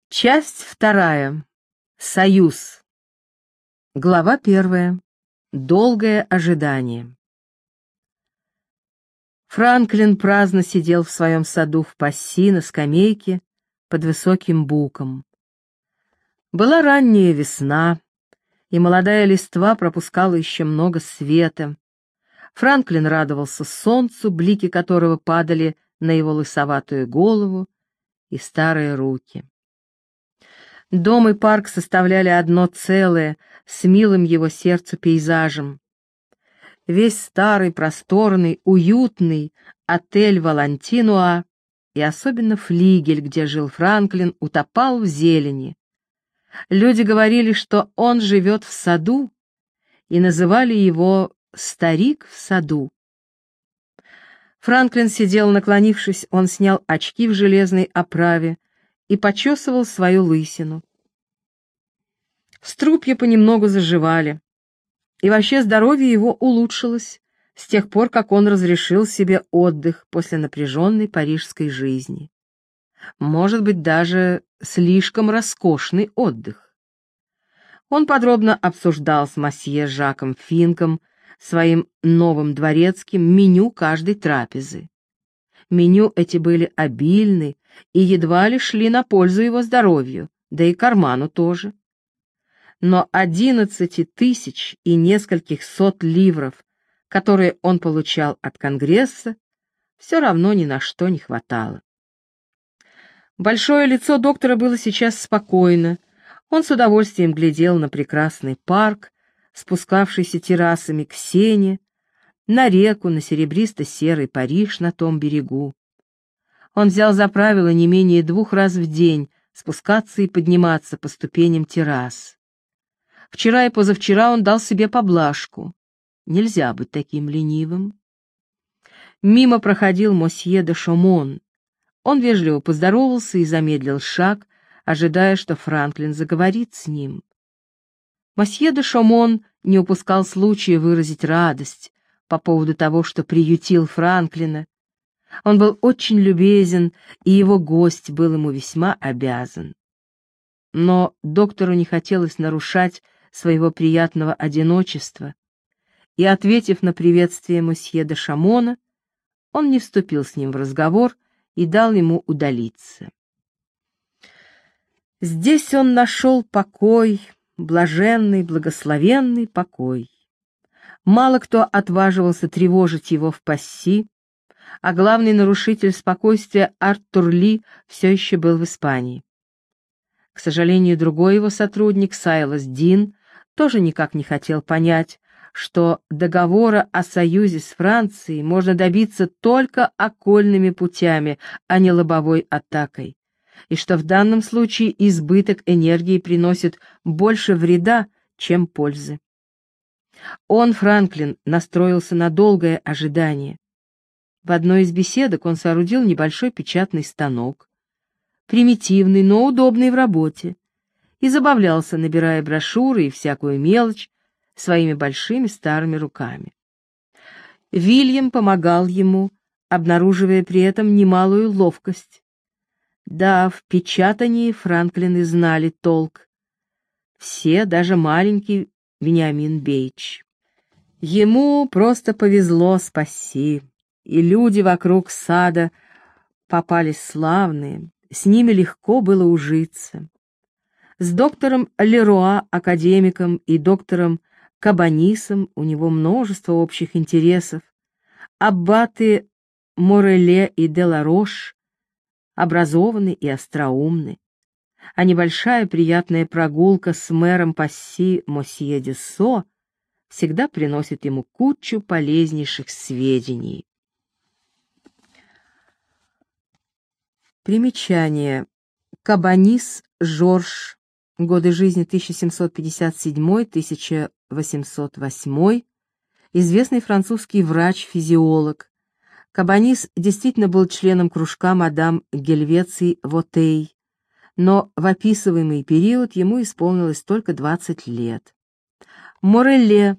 Часть вторая. Союз. Глава первая. Долгое ожидание. Франклин праздно сидел в своем саду в Пасси на скамейке под высоким буком. Была ранняя весна, и молодая листва пропускала еще много света. Франклин радовался солнцу, блики которого падали на его лысоватую голову и старые руки. Дом и парк составляли одно целое с милым его сердцу пейзажем. Весь старый, просторный, уютный отель Валентинуа и особенно флигель, где жил Франклин, утопал в зелени. Люди говорили, что он живет в саду, и называли его «старик в саду». Франклин сидел, наклонившись, он снял очки в железной оправе и почесывал свою лысину. Струпья понемногу заживали, и вообще здоровье его улучшилось с тех пор, как он разрешил себе отдых после напряженной парижской жизни. Может быть, даже слишком роскошный отдых. Он подробно обсуждал с мосье Жаком Финком, своим новым дворецким, меню каждой трапезы. Меню эти были обильны и едва ли шли на пользу его здоровью, да и карману тоже. Но 11 тысяч и нескольких сот ливров, которые он получал от Конгресса, все равно ни на что не хватало. Большое лицо доктора было сейчас спокойно, он с удовольствием глядел на прекрасный парк, спускавшийся террасами к Сене, на реку, на серебристо-серый Париж на том берегу. Он взял за правило не менее 2 раз в день спускаться и подниматься по ступеням террас. Вчера и позавчера он дал себе поблажку. Нельзя быть таким ленивым. Мимо проходил мосье де Шомон. Он вежливо поздоровался и замедлил шаг, ожидая, что Франклин заговорит с ним. Мосье де Шомон не упускал случая выразить радость по поводу того, что приютил Франклина. Он был очень любезен, и его гость был ему весьма обязан. Но доктору не хотелось нарушать своего приятного одиночества, и, ответив на приветствие мосье де Шомона, он не вступил с ним в разговор и дал ему удалиться. Здесь он нашел покой, блаженный, благословенный покой. Мало кто отваживался тревожить его в Пасси, а главный нарушитель спокойствия Артур Ли все еще был в Испании. К сожалению, другой его сотрудник, Сайлас Дин, тоже никак не хотел понять, что договора о союзе с Францией можно добиться только окольными путями, а не лобовой атакой, и что в данном случае избыток энергии приносит больше вреда, чем пользы. Он, Франклин, настроился на долгое ожидание. В одной из беседок он соорудил небольшой печатный станок, примитивный, но удобный в работе, и забавлялся, набирая брошюры и всякую мелочь своими большими старыми руками. Вильям помогал ему, обнаруживая при этом немалую ловкость. Да, в печатании Франклины знали толк. Все, даже маленький Вениамин Бейдж. Ему просто повезло спасти, и люди вокруг сада попались славные, с ними легко было ужиться. С доктором Леруа, академиком, и доктором Кабанисом у него множество общих интересов. Аббаты Мореле и Деларош образованы и остроумны, а небольшая приятная прогулка с мэром Пасси мосье Дюссо всегда приносит ему кучу полезнейших сведений. Примечание. Кабанис Жорж. Годы жизни 1757-1808. Известный французский врач-физиолог. Кабанис действительно был членом кружка мадам Гельвеций Вотей, но в описываемый период ему исполнилось только 20 лет. Мореле,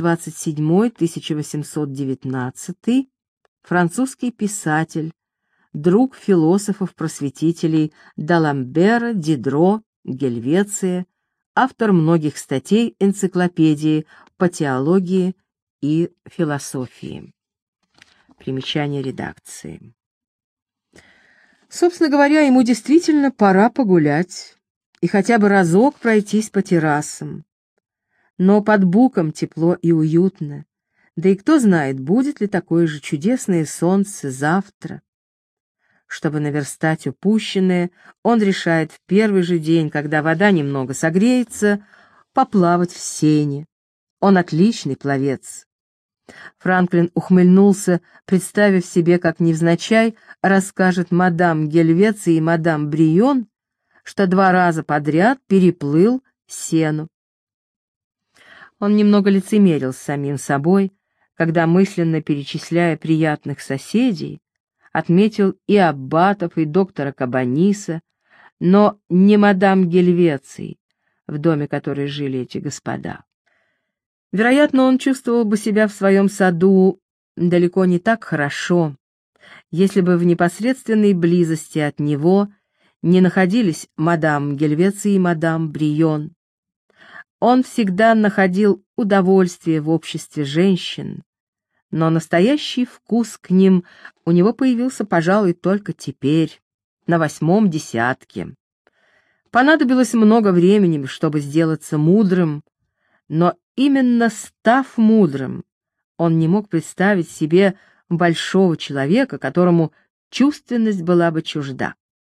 1727-1819, французский писатель, друг философов-просветителей Даламбера, Дидро, Гельвеция, автор многих статей энциклопедии по теологии и философии. Примечание редакции. Собственно говоря, ему действительно пора погулять и хотя бы разок пройтись по террасам. Но под буком тепло и уютно, да и кто знает, будет ли такое же чудесное солнце завтра. Чтобы наверстать упущенное, он решает в первый же день, когда вода немного согреется, поплавать в сене. Он отличный пловец. Франклин ухмыльнулся, представив себе, как невзначай расскажет мадам Гельвеции и мадам Брион, что 2 раза подряд переплыл сену. Он немного лицемерил с самим собой, когда, мысленно перечисляя приятных соседей, отметил и аббатов, и доктора Кабаниса, но не мадам Гельвеции, в доме которой жили эти господа. Вероятно, он чувствовал бы себя в своем саду далеко не так хорошо, если бы в непосредственной близости от него не находились мадам Гельвеции и мадам Брион. Он всегда находил удовольствие в обществе женщин, но настоящий вкус к ним у него появился, пожалуй, только теперь, на 8-м десятке. Понадобилось много времени, чтобы сделаться мудрым, но именно став мудрым, он не мог представить себе большого человека, которому чувственность была бы чужда.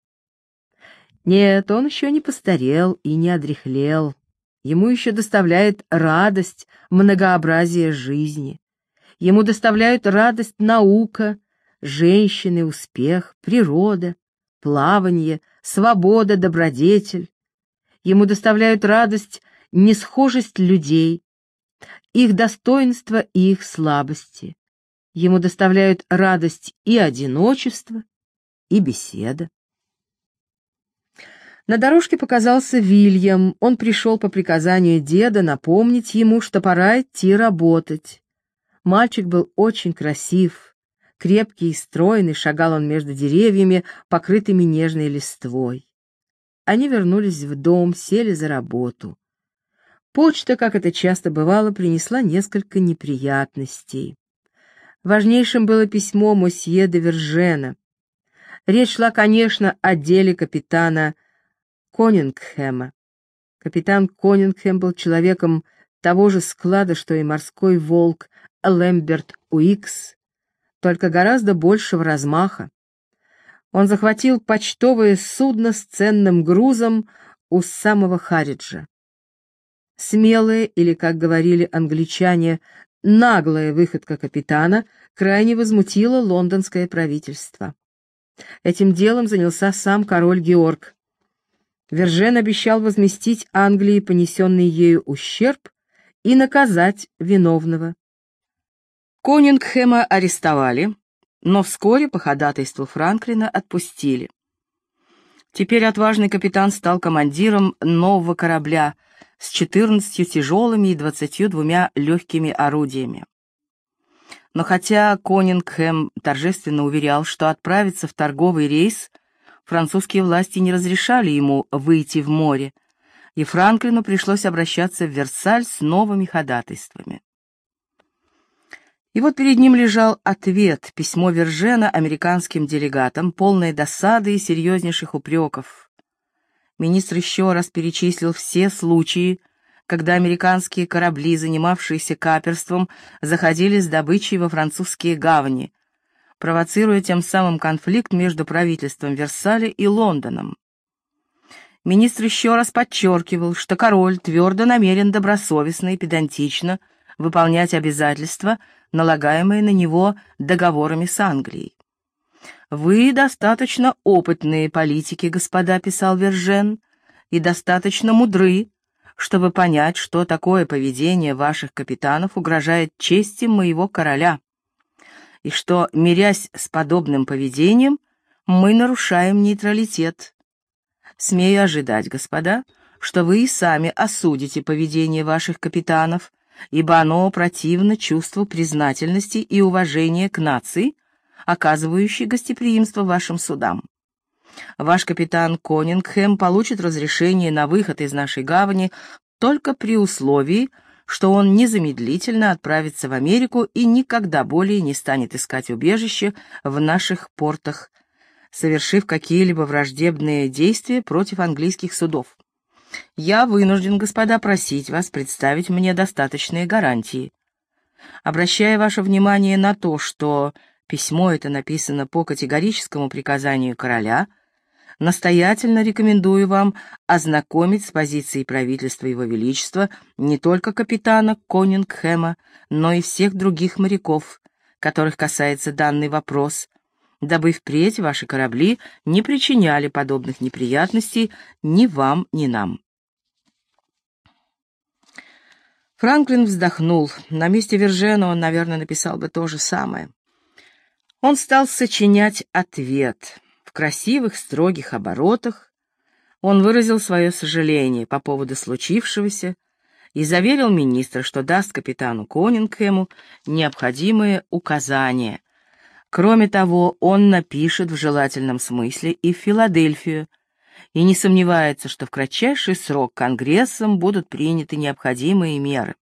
Нет, он еще не постарел и не одряхлел. Ему еще доставляет радость многообразие жизни. Ему доставляют радость наука, женщины, успех, природа, плавание, свобода, добродетель. Ему доставляют радость несхожесть людей, их достоинства и их слабости. Ему доставляют радость и одиночество, и беседа. На дорожке показался Вильям. Он пришел по приказанию деда напомнить ему, что пора идти работать. Мальчик был очень красив, крепкий и стройный, шагал он между деревьями, покрытыми нежной листвой. Они вернулись в дом, сели за работу. Почта, как это часто бывало, принесла несколько неприятностей. Важнейшим было письмо мосье де Вержена. Речь шла, конечно, о деле капитана Конингхэма. Капитан Конингхэм был человеком того же склада, что и морской волк Лэмберт Уикс, только гораздо большего размаха. Он захватил почтовое судно с ценным грузом у самого Харриджа. Смелая, или, как говорили англичане, наглая выходка капитана крайне возмутила лондонское правительство. Этим делом занялся сам король Георг. Вержен обещал возместить Англии понесенный ею ущерб и наказать виновного. Конингхэма арестовали, но вскоре по ходатайству Франклина отпустили. Теперь отважный капитан стал командиром нового корабля с 14 тяжелыми и 22 легкими орудиями. Но хотя Конингхэм торжественно уверял, что отправиться в торговый рейс, французские власти не разрешали ему выйти в море, и Франклину пришлось обращаться в Версаль с новыми ходатайствами. И вот перед ним лежал ответ, письмо Вержена американским делегатам, полное досады и серьезнейших упреков. Министр еще раз перечислил все случаи, когда американские корабли, занимавшиеся каперством, заходили с добычей во французские гавани, провоцируя тем самым конфликт между правительством Версаля и Лондоном. Министр еще раз подчеркивал, что король твердо намерен добросовестно и педантично выполнять обязательства, налагаемые на него договорами с Англией. «Вы достаточно опытные политики, господа», — писал Вержен, — «и достаточно мудры, чтобы понять, что такое поведение ваших капитанов угрожает чести моего короля, и что, мирясь с подобным поведением, мы нарушаем нейтралитет. Смею ожидать, господа, что вы и сами осудите поведение ваших капитанов, ибо оно противно чувству признательности и уважения к нации, оказывающий гостеприимство вашим судам. Ваш капитан Конингхэм получит разрешение на выход из нашей гавани только при условии, что он незамедлительно отправится в Америку и никогда более не станет искать убежище в наших портах, совершив какие-либо враждебные действия против английских судов. Я вынужден, господа, просить вас представить мне достаточные гарантии. Обращая ваше внимание на то, что письмо это написано по категорическому приказанию короля, настоятельно рекомендую вам ознакомить с позицией правительства Его Величества не только капитана Конингхэма, но и всех других моряков, которых касается данный вопрос, дабы впредь ваши корабли не причиняли подобных неприятностей ни вам, ни нам. Франклин вздохнул. На месте Вержена он, наверное, написал бы то же самое. Он стал сочинять ответ. В красивых, строгих оборотах он выразил свое сожаление по поводу случившегося и заверил министра, что даст капитану Конингхэму необходимые указания. Кроме того, он напишет в желательном смысле и в Филадельфию, и не сомневается, что в кратчайший срок Конгрессом будут приняты необходимые меры.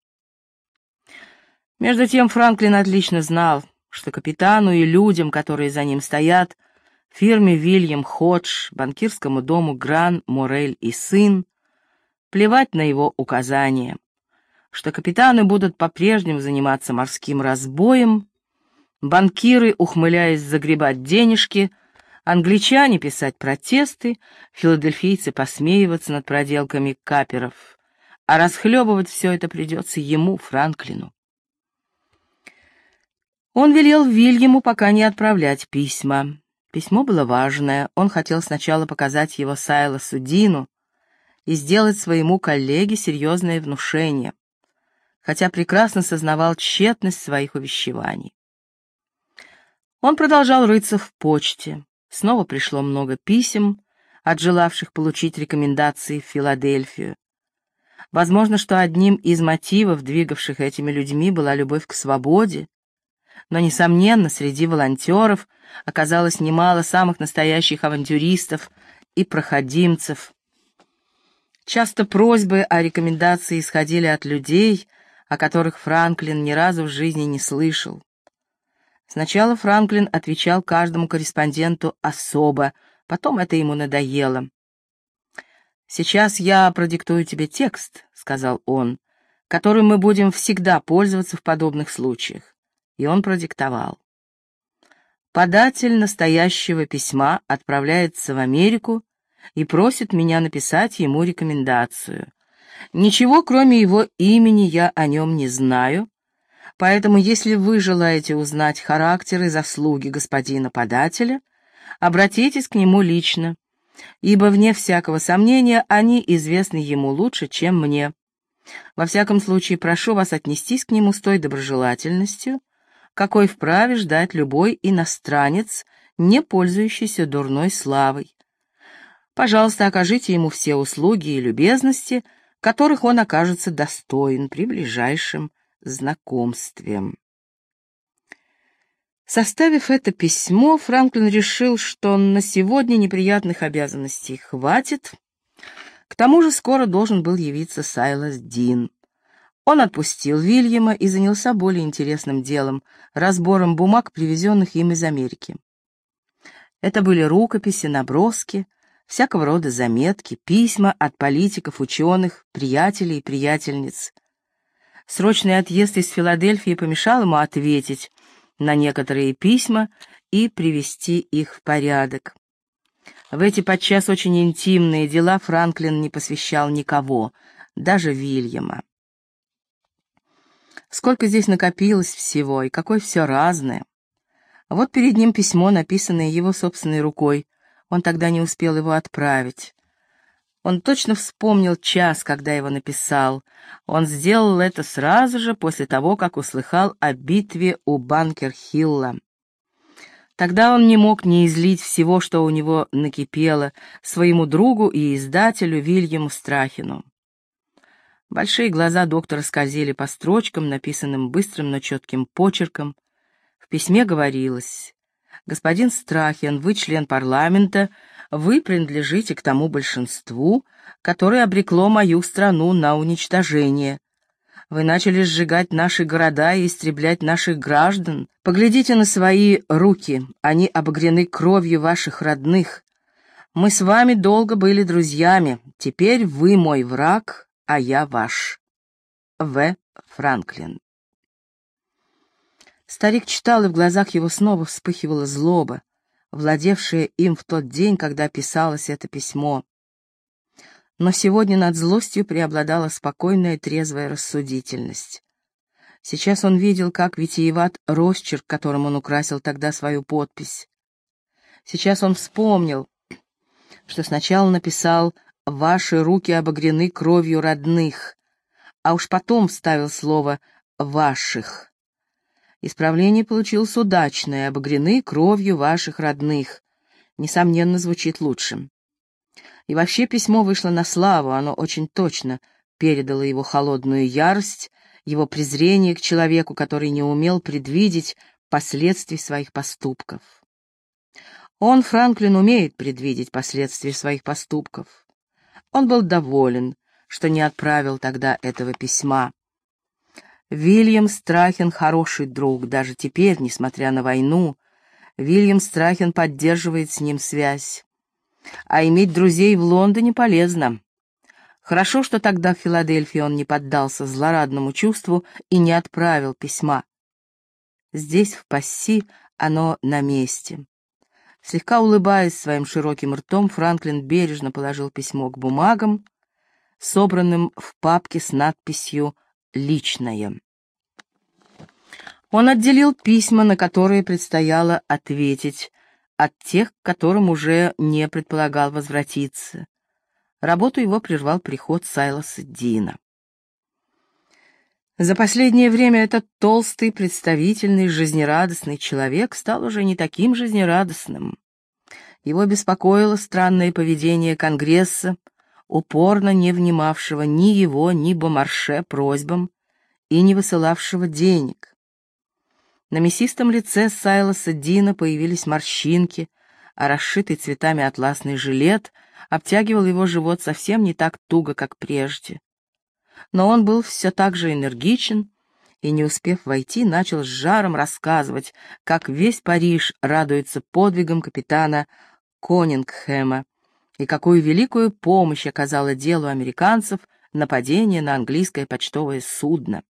Между тем Франклин отлично знал, что капитану и людям, которые за ним стоят, фирме Вильям Ходж, банкирскому дому Гран, Морель и сын, плевать на его указания, что капитаны будут по-прежнему заниматься морским разбоем, банкиры, ухмыляясь, загребать денежки, англичане писать протесты, филадельфийцы посмеиваться над проделками каперов, а расхлебывать все это придется ему, Франклину. Он велел Вильяму пока не отправлять письма. Письмо было важное, он хотел сначала показать его Сайлосу Дину и сделать своему коллеге серьезное внушение, хотя прекрасно сознавал тщетность своих увещеваний. Он продолжал рыться в почте. Снова пришло много писем от желавших получить рекомендации в Филадельфию. Возможно, что одним из мотивов, двигавших этими людьми, была любовь к свободе, но, несомненно, среди волонтеров оказалось немало самых настоящих авантюристов и проходимцев. Часто просьбы о рекомендации исходили от людей, о которых Франклин ни разу в жизни не слышал. Сначала Франклин отвечал каждому корреспонденту особо, потом это ему надоело. «Сейчас я продиктую тебе текст», — сказал он, «которым мы будем всегда пользоваться в подобных случаях». И он продиктовал. «Податель настоящего письма отправляется в Америку и просит меня написать ему рекомендацию. Ничего, кроме его имени, я о нем не знаю, поэтому, если вы желаете узнать характер и заслуги господина подателя, обратитесь к нему лично, ибо, вне всякого сомнения, они известны ему лучше, чем мне. Во всяком случае, прошу вас отнестись к нему с той доброжелательностью, какой вправе ждать любой иностранец, не пользующийся дурной славой. Пожалуйста, окажите ему все услуги и любезности, которых он окажется достоин при ближайшем знакомстве». Составив это письмо, Франклин решил, что на сегодня неприятных обязанностей хватит. К тому же скоро должен был явиться Сайлос Дин. Он отпустил Вильяма и занялся более интересным делом — разбором бумаг, привезенных им из Америки. Это были рукописи, наброски, всякого рода заметки, письма от политиков, ученых, приятелей и приятельниц. Срочный отъезд из Филадельфии помешал ему ответить на некоторые письма и привести их в порядок. В эти подчас очень интимные дела Франклин не посвящал никого, даже Вильяма. Сколько здесь накопилось всего, и какое все разное. Вот перед ним письмо, написанное его собственной рукой. Он тогда не успел его отправить. Он точно вспомнил час, когда его написал. Он сделал это сразу же после того, как услыхал о битве у Банкер-Хилла. Тогда он не мог не излить всего, что у него накипело, своему другу и издателю Вильяму Страхину. Большие глаза доктора скользили по строчкам, написанным быстрым, но четким почерком. В письме говорилось: Господин Страхен, вы член парламента, вы принадлежите к тому большинству, которое обрекло мою страну на уничтожение. Вы начали сжигать наши города и истреблять наших граждан. Поглядите на свои руки, они обогрены кровью ваших родных. Мы с вами долго были друзьями, теперь вы мой враг, а я ваш. В. Франклин. Старик читал, и в глазах его снова вспыхивала злоба, владевшая им в тот день, когда писалось это письмо. Но сегодня над злостью преобладала спокойная трезвая рассудительность. Сейчас он видел, как витиеват росчерк, которым он украсил тогда свою подпись. Сейчас он вспомнил, что сначала написал «Ваши руки обогрены кровью родных», а уж потом вставил слово «ваших». Исправление получилось удачное, обогрены кровью ваших родных. Несомненно, звучит лучше. И вообще письмо вышло на славу, оно очень точно передало его холодную ярость, его презрение к человеку, который не умел предвидеть последствий своих поступков. Он, Франклин, умеет предвидеть последствия своих поступков. Он был доволен, что не отправил тогда этого письма. Вильям Страхен хороший друг, даже теперь, несмотря на войну, Вильям Страхен поддерживает с ним связь. А иметь друзей в Лондоне полезно. Хорошо, что тогда в Филадельфии он не поддался злорадному чувству и не отправил письма. Здесь, в Пасси, оно на месте. Слегка улыбаясь своим широким ртом, Франклин бережно положил письмо к бумагам, собранным в папке с надписью «Личное». Он отделил письма, на которые предстояло ответить, от тех, к которым уже не предполагал возвратиться. Работу его прервал приход Сайлоса Дина. За последнее время этот толстый, представительный, жизнерадостный человек стал уже не таким жизнерадостным. Его беспокоило странное поведение Конгресса, упорно не внимавшего ни его, ни Бомарше просьбам и не высылавшего денег. На мясистом лице Сайлоса Дина появились морщинки, а расшитый цветами атласный жилет обтягивал его живот совсем не так туго, как прежде. Но он был все так же энергичен и, не успев войти, начал с жаром рассказывать, как весь Париж радуется подвигам капитана Конингхэма и какую великую помощь оказало делу американцев нападение на английское почтовое судно.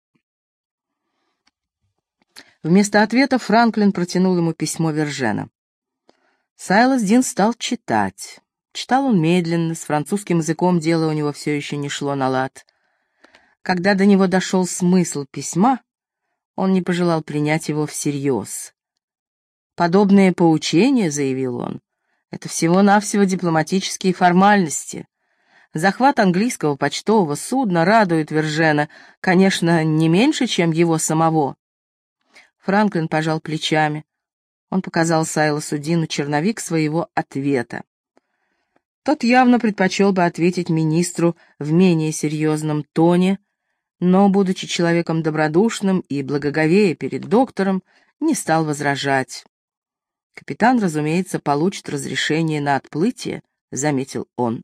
Вместо ответа Франклин протянул ему письмо Вержена. Сайлос Дин стал читать. Читал он медленно, с французским языком дело у него все еще не шло на лад. Когда до него дошел смысл письма, он не пожелал принять его всерьез. «Подобные поучения, — заявил он, — это всего-навсего дипломатические формальности. Захват английского почтового судна радует Вержена, конечно, не меньше, чем его самого». Франклин пожал плечами. Он показал Сайлосу Дину черновик своего ответа. Тот явно предпочел бы ответить министру в менее серьезном тоне, но, будучи человеком добродушным и благоговея перед доктором, не стал возражать. «Капитан, разумеется, получит разрешение на отплытие», — заметил он.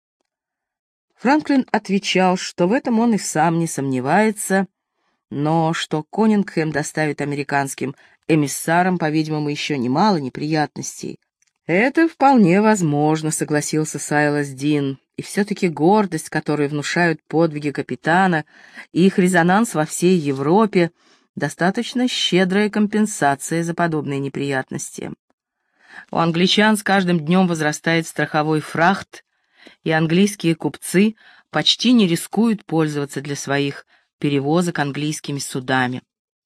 Франклин отвечал, что в этом он и сам не сомневается, но что Конингхэм доставит американским эмиссарам, по-видимому, еще немало неприятностей. «Это вполне возможно», — согласился Сайлос Дин, «и все-таки гордость, которую внушают подвиги капитана, и их резонанс во всей Европе — достаточно щедрая компенсация за подобные неприятности. У англичан с каждым днем возрастает страховой фрахт, и английские купцы почти не рискуют пользоваться для своих перевозок английскими судами».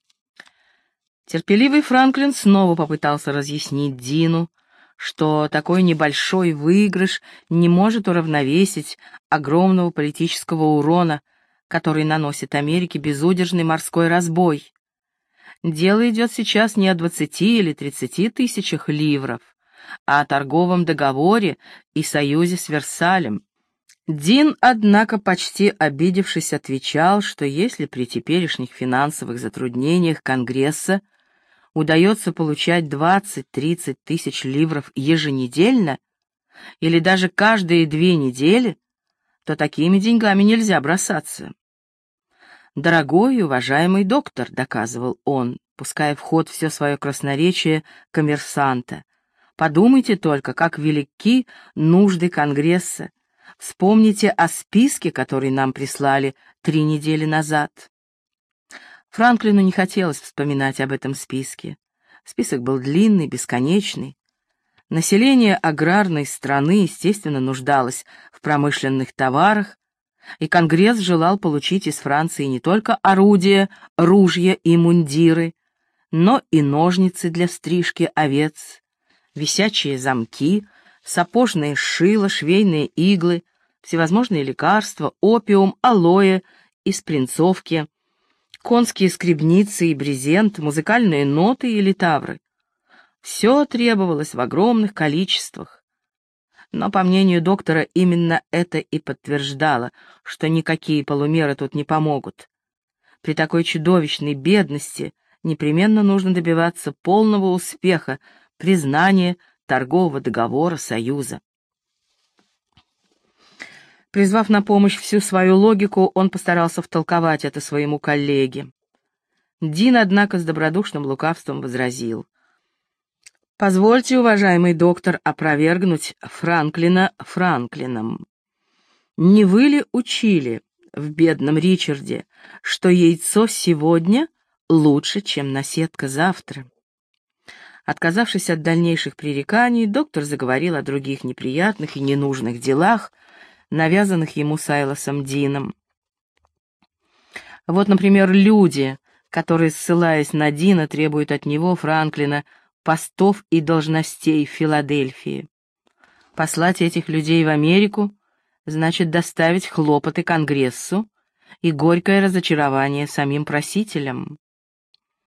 Терпеливый Франклин снова попытался разъяснить Дину, что такой небольшой выигрыш не может уравновесить огромного политического урона, который наносит Америке безудержный морской разбой. Дело идет сейчас не о 20 или 30 тысячах ливров, а о торговом договоре и союзе с Версалем. Дин, однако, почти обидевшись, отвечал, что если при теперешних финансовых затруднениях Конгресса удается получать 20-30 тысяч ливров еженедельно или даже каждые 2 недели, то такими деньгами нельзя бросаться. «Дорогой и уважаемый доктор», — доказывал он, пуская в ход все свое красноречие коммерсанта, «подумайте только, как велики нужды Конгресса. Вспомните о списке, который нам прислали 3 недели назад». Франклину не хотелось вспоминать об этом списке. Список был длинный, бесконечный. Население аграрной страны, естественно, нуждалось в промышленных товарах, и Конгресс желал получить из Франции не только орудия, ружья и мундиры, но и ножницы для стрижки овец, висячие замки, сапожные шила, швейные иглы, всевозможные лекарства, опиум, алоэ и спринцовки, конские скребницы и брезент, музыкальные ноты и литавры. Все требовалось в огромных количествах. Но, по мнению доктора, именно это и подтверждало, что никакие полумеры тут не помогут. При такой чудовищной бедности непременно нужно добиваться полного успеха, признания торгового договора Союза. Призвав на помощь всю свою логику, он постарался втолковать это своему коллеге. Дин, однако, с добродушным лукавством возразил: «Позвольте, уважаемый доктор, опровергнуть Франклина Франклином. Не вы ли учили в «Бедном Ричарде», что яйцо сегодня лучше, чем наседка завтра?» Отказавшись от дальнейших пререканий, доктор заговорил о других неприятных и ненужных делах, навязанных ему Сайлосом Дином. Вот, например, люди, которые, ссылаясь на Дина, требуют от него, Франклина, постов и должностей в Филадельфии. Послать этих людей в Америку значит доставить хлопоты Конгрессу и горькое разочарование самим просителям.